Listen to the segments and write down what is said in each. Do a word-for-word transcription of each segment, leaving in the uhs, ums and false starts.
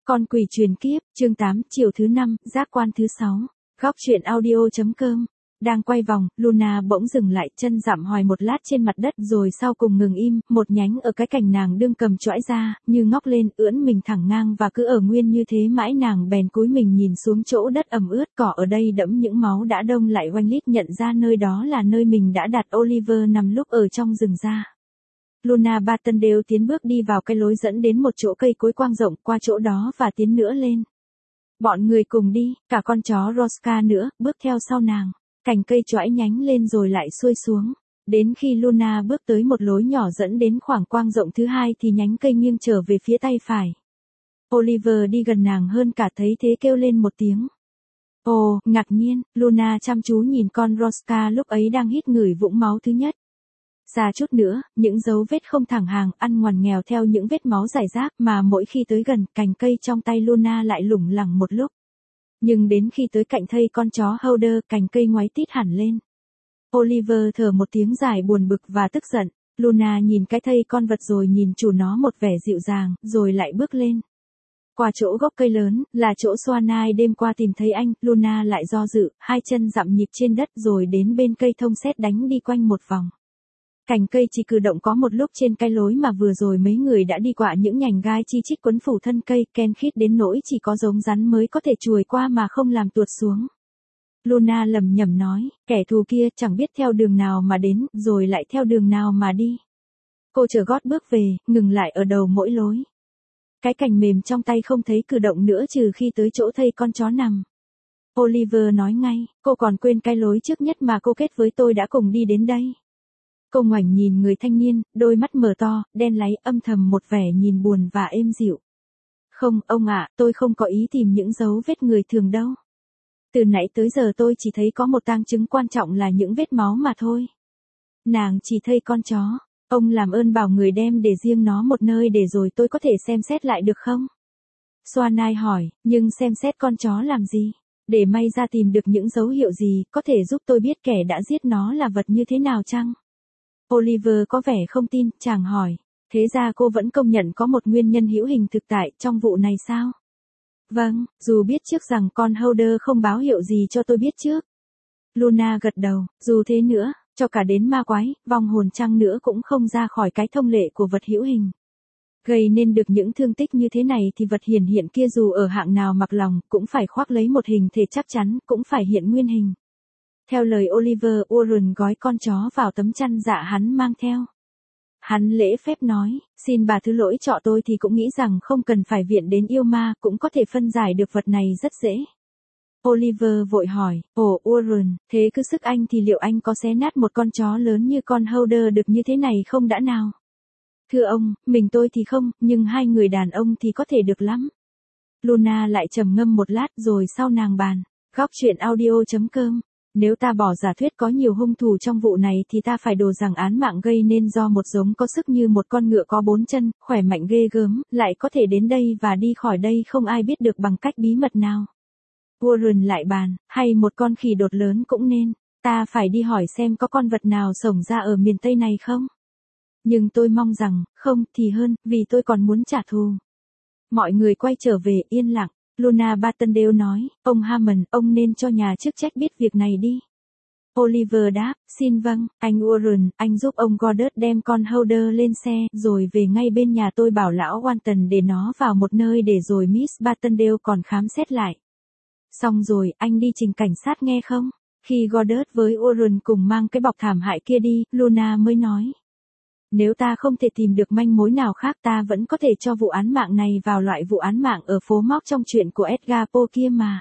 Con quỷ truyền kiếp, chương tám, chiều thứ năm, giác quan thứ sáu. Góc truyện audio.com. Đang quay vòng, Luna bỗng dừng lại, chân dặm hoài một lát trên mặt đất rồi sau cùng ngừng im, một nhánh ở cái cành nàng đương cầm chõi ra, như ngóc lên, ưỡn mình thẳng ngang và cứ ở nguyên như thế mãi. Nàng bèn cúi mình nhìn xuống chỗ đất ẩm ướt, cỏ ở đây đẫm những máu đã đông lại oanh lít, nhận ra nơi đó là nơi mình đã đặt Oliver nằm lúc ở trong rừng ra. Luna Bartendale tiến bước đi vào cái lối dẫn đến một chỗ cây cối quang rộng, qua chỗ đó và tiến nữa lên. Bọn người cùng đi, cả con chó Rosca nữa, bước theo sau nàng. Cành cây chõi nhánh lên rồi lại xuôi xuống. Đến khi Luna bước tới một lối nhỏ dẫn đến khoảng quang rộng thứ hai thì nhánh cây nghiêng trở về phía tay phải. Oliver đi gần nàng hơn cả, thấy thế kêu lên một tiếng. Ồ, ngạc nhiên, Luna chăm chú nhìn con Rosca lúc ấy đang hít ngửi vũng máu thứ nhất. Xa chút nữa, những dấu vết không thẳng hàng, ăn ngoằn nghèo theo những vết máu rải rác mà mỗi khi tới gần, cành cây trong tay Luna lại lủng lẳng một lúc. Nhưng đến khi tới cạnh thây con chó Holder, cành cây ngoáy tít hẳn lên. Oliver thở một tiếng dài buồn bực và tức giận. Luna nhìn cái thây con vật rồi nhìn chủ nó một vẻ dịu dàng, rồi lại bước lên. Qua chỗ gốc cây lớn, là chỗ Swanai đêm qua tìm thấy anh, Luna lại do dự, hai chân dặm nhịp trên đất rồi đến bên cây thông sét đánh đi quanh một vòng. Cành cây chỉ cử động có một lúc trên cái lối mà vừa rồi mấy người đã đi qua, những nhành gai chi chít quấn phủ thân cây, ken khít đến nỗi chỉ có giống rắn mới có thể chuồi qua mà không làm tuột xuống. Luna lẩm nhẩm nói, kẻ thù kia chẳng biết theo đường nào mà đến, rồi lại theo đường nào mà đi. Cô trở gót bước về, ngừng lại ở đầu mỗi lối. Cái cành mềm trong tay không thấy cử động nữa trừ khi tới chỗ thây con chó nằm. Oliver nói ngay, cô còn quên cái lối trước nhất mà cô kết với tôi đã cùng đi đến đây. Cô ngoảnh nhìn người thanh niên, đôi mắt mở to, đen láy, âm thầm một vẻ nhìn buồn và êm dịu. Không, ông ạ, tôi không có ý tìm những dấu vết người thường đâu. Từ nãy tới giờ tôi chỉ thấy có một tang chứng quan trọng là những vết máu mà thôi. Nàng chỉ thấy con chó. Ông làm ơn bảo người đem để riêng nó một nơi để rồi tôi có thể xem xét lại được không? Swanai hỏi, nhưng xem xét con chó làm gì? Để may ra tìm được những dấu hiệu gì, có thể giúp tôi biết kẻ đã giết nó là vật như thế nào chăng? Oliver có vẻ không tin, chàng hỏi. Thế ra cô vẫn công nhận có một nguyên nhân hữu hình thực tại trong vụ này sao? Vâng, dù biết trước rằng con Holder không báo hiệu gì cho tôi biết trước. Luna gật đầu, dù thế nữa, cho cả đến ma quái, vong hồn chăng nữa cũng không ra khỏi cái thông lệ của vật hữu hình. Gây nên được những thương tích như thế này thì vật hiển hiện kia dù ở hạng nào mặc lòng, cũng phải khoác lấy một hình thể chắc chắn, cũng phải hiện nguyên hình. Theo lời Oliver, Warren gói con chó vào tấm chăn dạ hắn mang theo. Hắn lễ phép nói, xin bà thứ lỗi cho tôi thì cũng nghĩ rằng không cần phải viện đến yêu ma, cũng có thể phân giải được vật này rất dễ. Oliver vội hỏi, ồ Warren, thế cứ sức anh thì liệu anh có xé nát một con chó lớn như con Holder được như thế này không đã nào? Thưa ông, mình tôi thì không, nhưng hai người đàn ông thì có thể được lắm. Luna lại trầm ngâm một lát rồi sau nàng bàn, góc truyện audio.com. Nếu ta bỏ giả thuyết có nhiều hung thủ trong vụ này thì ta phải đồ rằng án mạng gây nên do một giống có sức như một con ngựa có bốn chân, khỏe mạnh ghê gớm, lại có thể đến đây và đi khỏi đây không ai biết được bằng cách bí mật nào. Warren lại bàn, hay một con khỉ đột lớn cũng nên, ta phải đi hỏi xem có con vật nào xổng ra ở miền Tây này không. Nhưng tôi mong rằng, không thì hơn, vì tôi còn muốn trả thù. Mọi người quay trở về yên lặng. Luna Bartendale nói, ông Hammond, ông nên cho nhà chức trách biết việc này đi. Oliver đáp, xin vâng, anh Warren, anh giúp ông Goddard đem con Holder lên xe, rồi về ngay bên nhà tôi bảo lão Walton để nó vào một nơi để rồi Miss Bartendale còn khám xét lại. Xong rồi, anh đi trình cảnh sát nghe không? Khi Goddard với Warren cùng mang cái bọc thảm hại kia đi, Luna mới nói. Nếu ta không thể tìm được manh mối nào khác ta vẫn có thể cho vụ án mạng này vào loại vụ án mạng ở phố móc trong chuyện của Edgar Poe kia mà.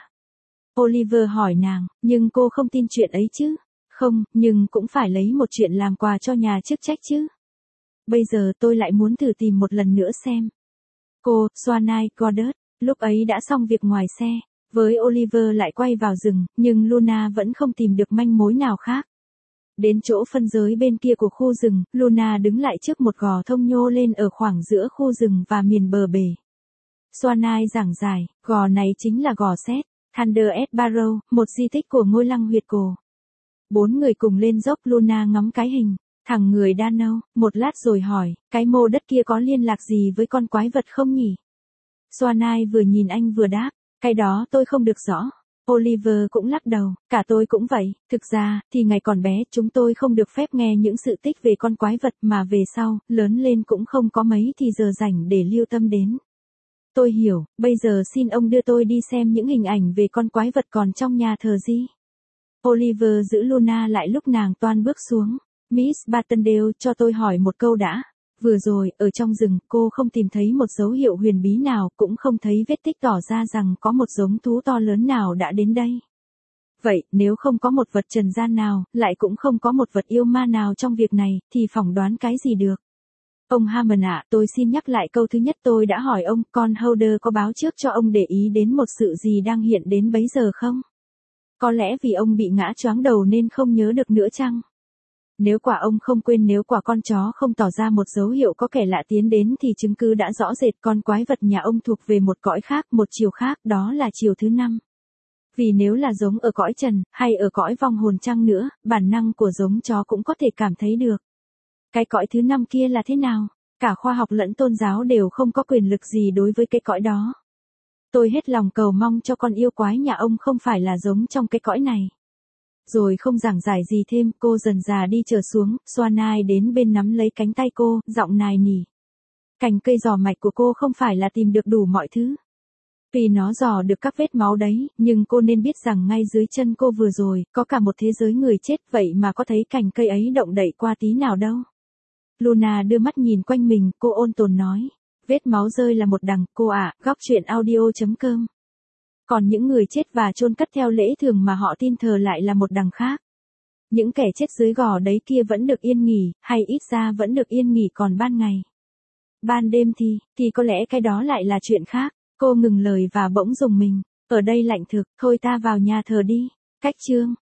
Oliver hỏi nàng, nhưng cô không tin chuyện ấy chứ? Không, nhưng cũng phải lấy một chuyện làm quà cho nhà chức trách chứ. Bây giờ tôi lại muốn thử tìm một lần nữa xem. Cô, Swanai, Goddard, lúc ấy đã xong việc ngoài xe, với Oliver lại quay vào rừng, nhưng Luna vẫn không tìm được manh mối nào khác. Đến chỗ phân giới bên kia của khu rừng, Luna đứng lại trước một gò thông nhô lên ở khoảng giữa khu rừng và miền bờ bể. Swanai giảng giải, gò này chính là gò Seth, Thunder at Barrow, một di tích của ngôi lăng huyệt cổ. Bốn người cùng lên dốc, Luna ngắm cái hình, thằng người đa nâu, một lát rồi hỏi, cái mô đất kia có liên lạc gì với con quái vật không nhỉ? Swanai vừa nhìn anh vừa đáp, cái đó tôi không được rõ. Oliver cũng lắc đầu, cả tôi cũng vậy, thực ra, thì ngày còn bé, chúng tôi không được phép nghe những sự tích về con quái vật mà về sau, lớn lên cũng không có mấy thì giờ rảnh để lưu tâm đến. Tôi hiểu, bây giờ xin ông đưa tôi đi xem những hình ảnh về con quái vật còn trong nhà thờ gì. Oliver giữ Luna lại lúc nàng toan bước xuống. Miss Bartendale, cho tôi hỏi một câu đã. Vừa rồi, ở trong rừng, cô không tìm thấy một dấu hiệu huyền bí nào, cũng không thấy vết tích tỏ ra rằng có một giống thú to lớn nào đã đến đây. Vậy, nếu không có một vật trần gian nào, lại cũng không có một vật yêu ma nào trong việc này, thì phỏng đoán cái gì được? Ông Hammond ạ, tôi xin nhắc lại câu thứ nhất tôi đã hỏi ông, con Holder có báo trước cho ông để ý đến một sự gì đang hiện đến bấy giờ không? Có lẽ vì ông bị ngã choáng đầu nên không nhớ được nữa chăng? Nếu quả ông không quên nếu quả con chó không tỏ ra một dấu hiệu có kẻ lạ tiến đến thì chứng cứ đã rõ rệt con quái vật nhà ông thuộc về một cõi khác, một chiều khác, đó là chiều thứ năm. Vì nếu là giống ở cõi trần, hay ở cõi vong hồn chăng nữa, bản năng của giống chó cũng có thể cảm thấy được. Cái cõi thứ năm kia là thế nào? Cả khoa học lẫn tôn giáo đều không có quyền lực gì đối với cái cõi đó. Tôi hết lòng cầu mong cho con yêu quái nhà ông không phải là giống trong cái cõi này. Rồi không giảng giải gì thêm, cô dần dà đi trở xuống, Swanai đến bên nắm lấy cánh tay cô, giọng nài nỉ. Cành cây giò mạch của cô không phải là tìm được đủ mọi thứ. Vì nó dò được các vết máu đấy, nhưng cô nên biết rằng ngay dưới chân cô vừa rồi, có cả một thế giới người chết vậy mà có thấy cành cây ấy động đậy qua tí nào đâu. Luna đưa mắt nhìn quanh mình, cô ôn tồn nói. Vết máu rơi là một đằng, cô ạ, à, góc truyện audio.com. Còn những người chết và chôn cất theo lễ thường mà họ tin thờ lại là một đằng khác. Những kẻ chết dưới gò đấy kia vẫn được yên nghỉ, hay ít ra vẫn được yên nghỉ còn ban ngày. Ban đêm thì, thì có lẽ cái đó lại là chuyện khác. Cô ngừng lời và bỗng rùng mình. Ở đây lạnh thực, thôi ta vào nhà thờ đi. Cách chương.